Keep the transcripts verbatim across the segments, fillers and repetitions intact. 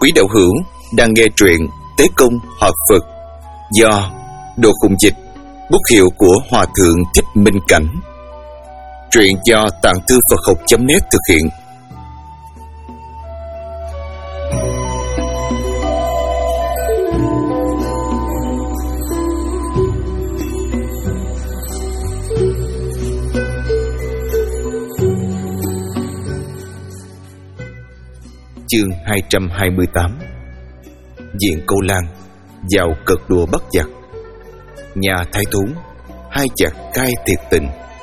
Quý đạo hữu đang nghe truyện Tế Công Hợp Phật do Đồ Khùng Dịch, bút hiệu của Hòa Thượng Thích Minh Cảnh. Truyện do Tạng Thư Phật Học chấm net thực hiện. Chương hai trăm hai mươi tám. Diện Câu Lan vào cợt đùa bắt giặc. Nhà Thái Thú, hai giặc cai thiệt tình.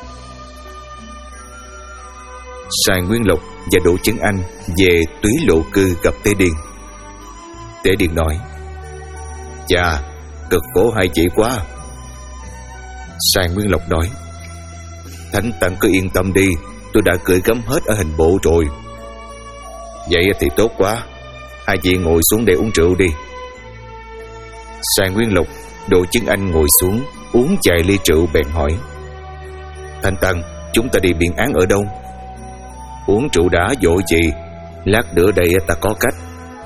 Sài Nguyên Lộc và Đỗ Chấn Anh về Túy Lộ Cư gặp Tế Điền. Tế Điền nói: "Chà, cực khổ hai chị quá." Sài Nguyên Lộc nói: "Thánh Tăng cứ yên tâm đi, tôi đã gửi gắm hết ở hình bộ rồi." "Vậy thì tốt quá, hai chị ngồi xuống để uống rượu đi." Sài Nguyên Lộc, Đỗ Chấn Anh ngồi xuống uống vài ly rượu bèn hỏi: "Thánh Tăng, chúng ta đi biện án ở đâu?" "Uống rượu đã vội gì, lát nữa đây ta có cách."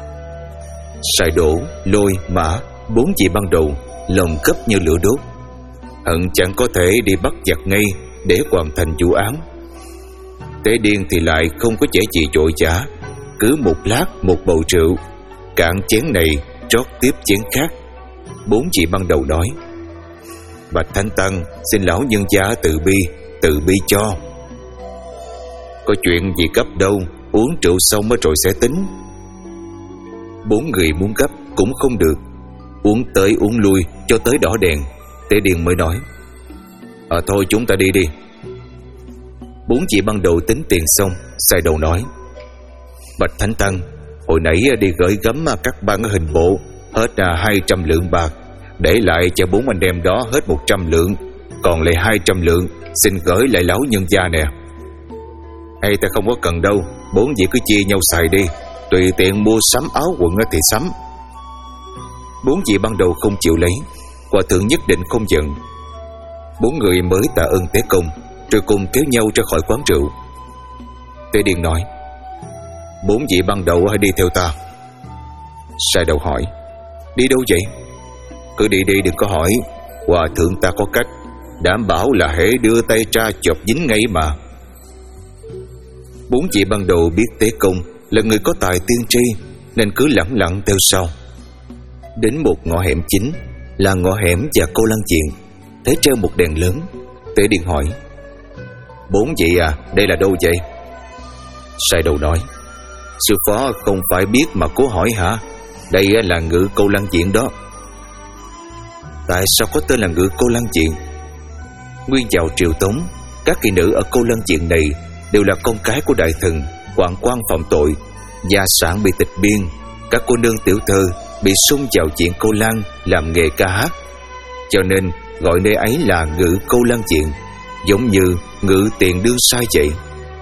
Sài Đỗ, Lôi, Mã, bốn vị ban đầu lòng gấp như lửa đốt, hận chẳng có thể đi bắt giặc ngay để hoàn thành vụ án. Tế Điền thì lại không có vẻ gì vội vã, cứ một lát một bầu rượu, cạn chén này trót tiếp chén khác. Bốn vị ban đầu nói: "Bạch Thánh Tăng, xin lão nhân gia từ bi, từ bi cho." "Có chuyện gì gấp đâu, uống rượu xong mới rồi sẽ tính." Bốn người muốn gấp cũng không được, uống tới uống lui cho tới đỏ đèn, Tế Điền mới nói: "À thôi chúng ta đi đi." Bốn vị ban đầu tính tiền xong, Sài Đầu nói: "Bạch Thánh Tăng, hồi nãy đi gửi gắm các ban ở hình bộ hết hai trăm lượng bạc, để lại cho bốn anh em đó hết một trăm lượng, còn lại hai trăm lượng xin gửi lại lão nhân gia nè." "Hay ta không có cần đâu, bốn vị cứ chia nhau xài đi, tùy tiện mua sắm áo quần thì sắm." Bốn vị ban đầu không chịu lấy, Hòa Thượng nhất định không giận. Bốn người mới tạ ơn Tế Công, rồi cùng kéo nhau ra khỏi quán rượu. Tế Điền nói: "Bốn vị ban đầu hãy đi theo ta." Sài Đầu hỏi: "Đi đâu vậy?" "Cứ đi đi, đừng có hỏi. Hòa Thượng ta có cách, đảm bảo là hễ đưa tay ra chộp dính ngay mà." Bốn vị ban đầu biết Tế Công là người có tài tiên tri, nên cứ lẳng lặng theo sau. Đến một ngõ hẻm chính là ngõ hẻm và Câu Lan Diện, thấy treo một đèn lớn. Tế Điền hỏi: "Bốn vị à, đây là đâu vậy?" Sài Đầu nói: "Sư phó không phải biết mà cố hỏi hả? Đây là Ngự Câu Lan Diện đó." "Tại sao có tên là Ngự Câu Lan Diện?" Nguyên vào triều Tống, các kỳ nữ ở Câu Lan Diện này đều là con cái của đại thần, hoạn quan phạm tội, gia sản bị tịch biên. Các cô nương tiểu thơ bị xung vào diện Câu Lan làm nghề ca hát, cho nên gọi nơi ấy là Ngự Câu Lan Diện, giống như ngự tiền đương sai vậy.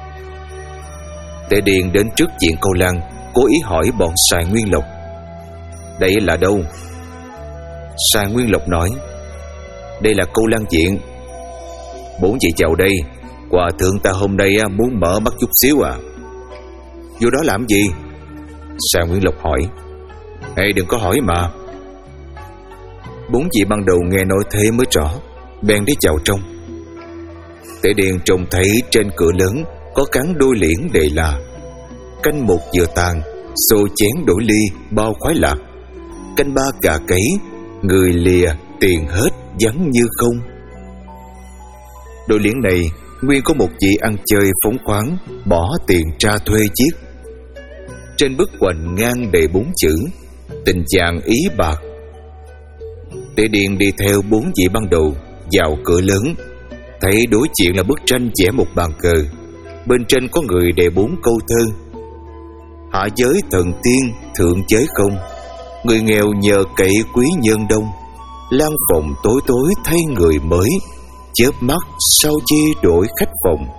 Tế Điền đến trước diện Câu Lan, cố ý hỏi bọn Sài Nguyên Lộc: "Đây là đâu?" Sài Nguyên Lộc nói: "Đây là Câu Lan Diện." "Bốn vị vào đây, Hòa Thượng ta hôm nay muốn mở mắt chút xíu à." "Vô đó làm gì?" Sài Nguyên Lộc hỏi. "Ê, đừng có hỏi mà." Bốn vị ban đầu nghe nói thế mới rõ, bèn đi vào trong. Tế Điền trông thấy trên cửa lớn có gắn đôi liễn đề là: "Canh một vừa tàn, xô chén đổi ly, bao khoái lạc. Canh ba cà cấy, người lìa, tiền hết, vắng như không." Đôi liễn này nguyên có một vị ăn chơi phóng khoáng bỏ tiền ra thuê chiếc. Trên bức hoành ngang đề bốn chữ: "Tình chàng ý bạc." Tế Điền đi theo bốn vị ban đầu vào cửa lớn, thấy đối diện là bức tranh vẽ một bàn cờ, bên trên có người đề bốn câu thơ: "Hạ giới thần tiên, thượng giới không. Người nghèo nhờ cậy quý nhân đông. Lan phòng tối tối thay người mới. Chớp mắt sao chi đổi khách phòng."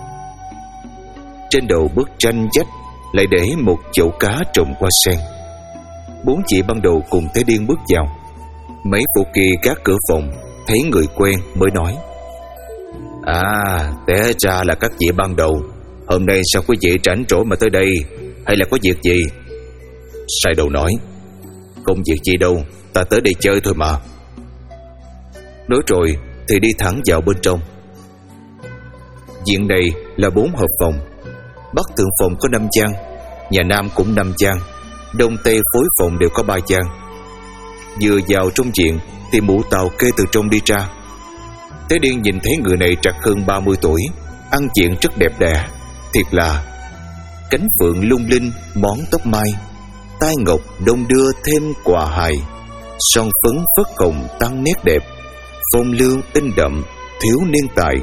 Trên đầu bức tranh vách lại để một chậu cá trồng hoa sen. Bốn chị ban đầu cùng Tế Điền bước vào. Mấy phụ kỳ các cửa phòng thấy người quen mới nói: "À, té ra là các vị ban đầu. Hôm nay sao quý vị rảnh rỗi mà tới đây, hay là có việc gì?" Sai đầu nói: Không việc gì đâu, ta tới đây chơi thôi mà. Nói rồi thì đi thẳng vào bên trong. Diện này là bốn hợp phòng. Bắc thượng phòng có năm gian, nhà nam cũng năm gian, đông tây phối phòng đều có ba gian. Vừa vào trong viện thì mụ Tàu Kê từ trong đi ra. Tế Điên nhìn thấy người này trạc hơn ba mươi tuổi, ăn diện rất đẹp đẽ, thiệt là cánh phượng lung linh, món tóc mai, tai ngọc đông đưa thêm quà hài, son phấn phất hồng tăng nét đẹp, phong lưu in đậm, thiếu niên tài.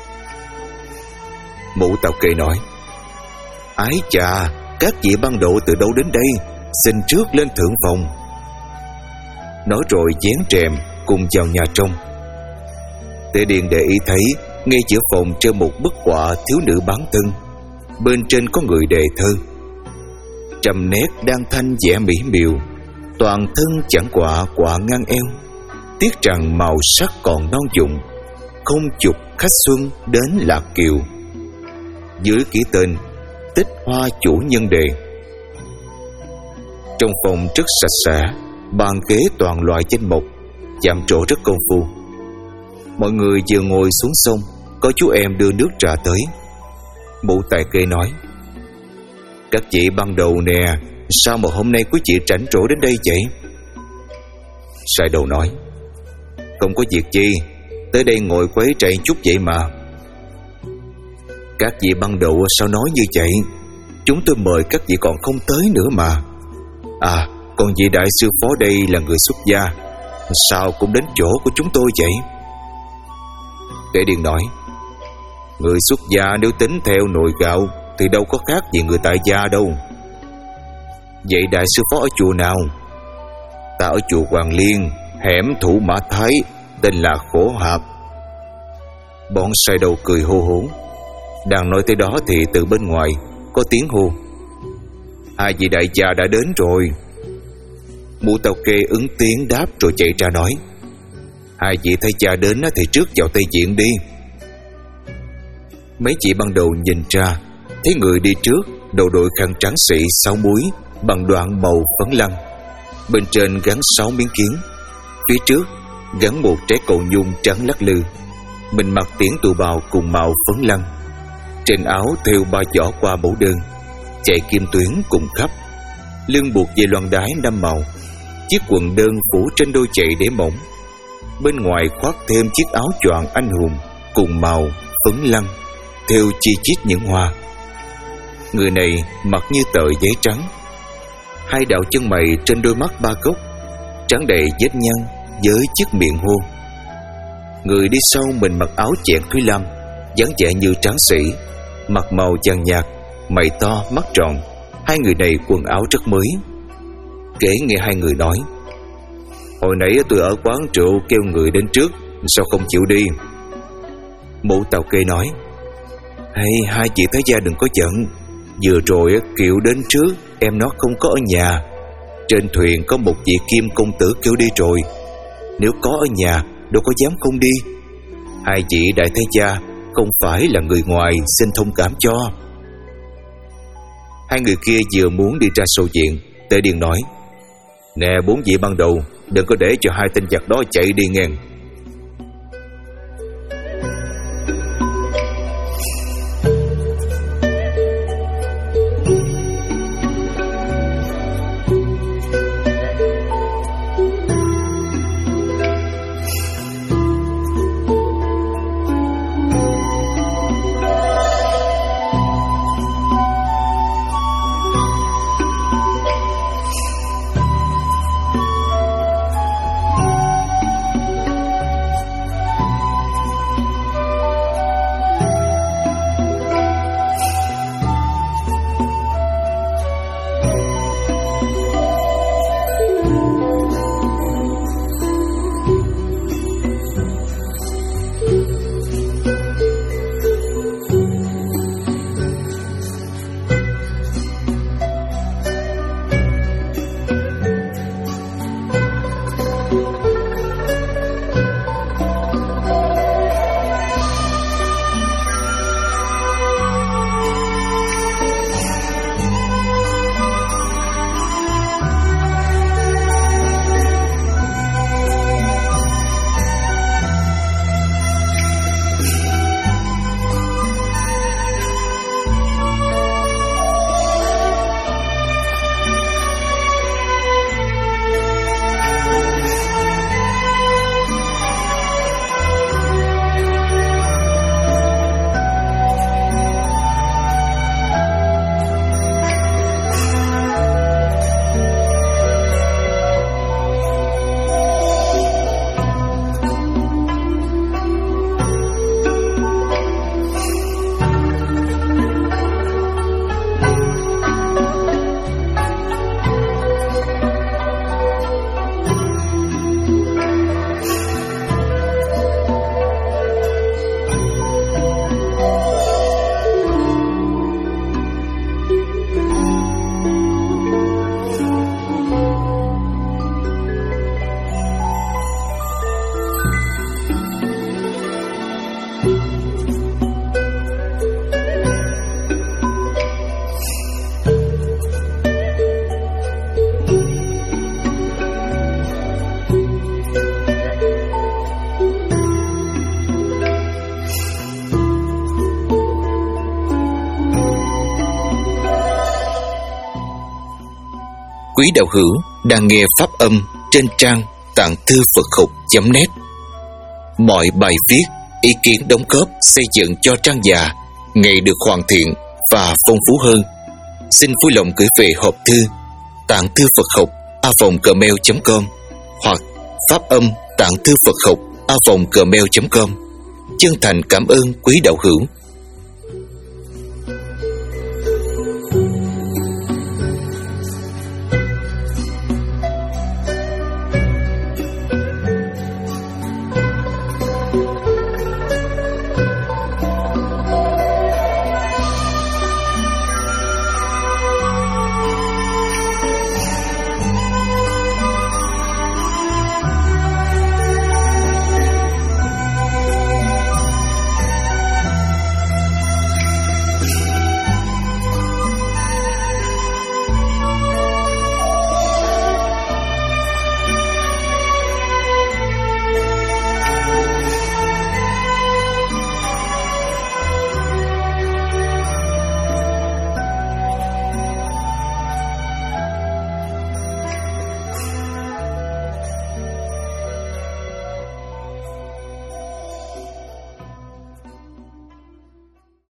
Mụ Tàu Kê nói: Ái chà, các vị băng độ từ đâu đến đây, xin trước lên thượng phòng. Nói rồi dán rèm cùng vào nhà trong. Tế Điền để ý thấy ngay giữa phòng treo một bức họa thiếu nữ bán thân, bên trên có người đề thơ: Trầm nét đang thanh vẻ mỹ miều, toàn thân chẳng quạ quạ ngang eo, tiếc rằng màu sắc còn non dụng, không chục khách xuân đến Lạc Kiều. Dưới ký tên Tích Hoa chủ nhân đề. Trong phòng rất sạch sẽ, bàn ghế toàn loại danh mộc, chạm trổ rất công phu. Mọi người vừa ngồi xuống xong, có chú em đưa nước trà tới. Mụ Tài Kê nói: Các chị ban đầu nè, sao mà hôm nay quý chị rảnh rỗi đến đây vậy? Sai đầu nói: Không có việc chi, tới đây ngồi quấy rầy chút vậy mà. Các vị ban đầu sao nói như vậy? Chúng tôi mời các vị còn không tới nữa mà. À, còn vị đại sư phó đây là người xuất gia, sao cũng đến chỗ của chúng tôi vậy? Kẻ Điền nói: Người xuất gia nếu tính theo nồi gạo thì đâu có khác gì người tại gia đâu. Vậy đại sư phó ở chùa nào? Ta ở chùa Hoàng Liên, hẻm Thủ Mã Thái, tên là Khổ Hạp. Bọn sai đầu cười hô hố. Đang nói tới đó thì từ bên ngoài có tiếng hô: Hai vị đại gia đã đến rồi. Mụ Tàu Kê ứng tiếng đáp rồi chạy ra nói: Hai vị thấy cha đến thì trước vào Tây Viện đi. Mấy chị ban đầu nhìn ra, thấy người đi trước đầu đội khăn trắng xị sáu múi bằng đoạn màu phấn lăng, bên trên gắn sáu miếng kiến, phía trước gắn một trái cầu nhung trắng lắc lư. Mình mặc tiễn tù bào cùng màu phấn lăng, trên áo thêu ba giỏ qua mẫu đơn, chạy kim tuyến cùng khắp, lưng buộc dây loan đái năm màu, chiếc quần đơn phủ trên đôi giày đế mỏng, bên ngoài khoác thêm chiếc áo choàng anh hùng cùng màu phấn lăng, thêu chi chít những hoa. Người này mặc như tờ giấy trắng, hai đạo chân mày trên đôi mắt ba góc, trắng đầy vết nhăn với chiếc miệng hôn. Người đi sau mình mặc áo chẹn thúy lam, dáng vẻ như tráng sĩ, mặt màu vàng nhạt, mày to mắt tròn. Hai người này quần áo rất mới. Kể nghe hai người nói: Hồi nãy tôi ở quán rượu kêu người đến trước, sao không chịu đi? Mụ Tàu Kê nói: Hay hai chị Thái gia đừng có giận, vừa rồi Kiều đến trước, em nó không có ở nhà. Trên thuyền có một vị kim công tử kêu đi rồi, nếu có ở nhà đâu có dám không đi. Hai vị đại thái gia không phải là người ngoài, xin thông cảm cho. Hai người kia vừa muốn đi ra sâu viện, Tề Điền nói: Nè bốn vị ban đầu, đừng có để cho hai tên giặc đó chạy đi nghe. quý đạo hữu đang nghe pháp âm trên trang tạng thư Phật học chấm net. Mọi bài viết, ý kiến đóng góp xây dựng cho trang già ngày được hoàn thiện và phong phú hơn. Xin vui lòng gửi về hộp thư tạng thư Phật học a vòng gmail chấm com hoặc pháp âm tạng thư Phật học a vòng gmail chấm com. Chân thành cảm ơn quý đạo hữu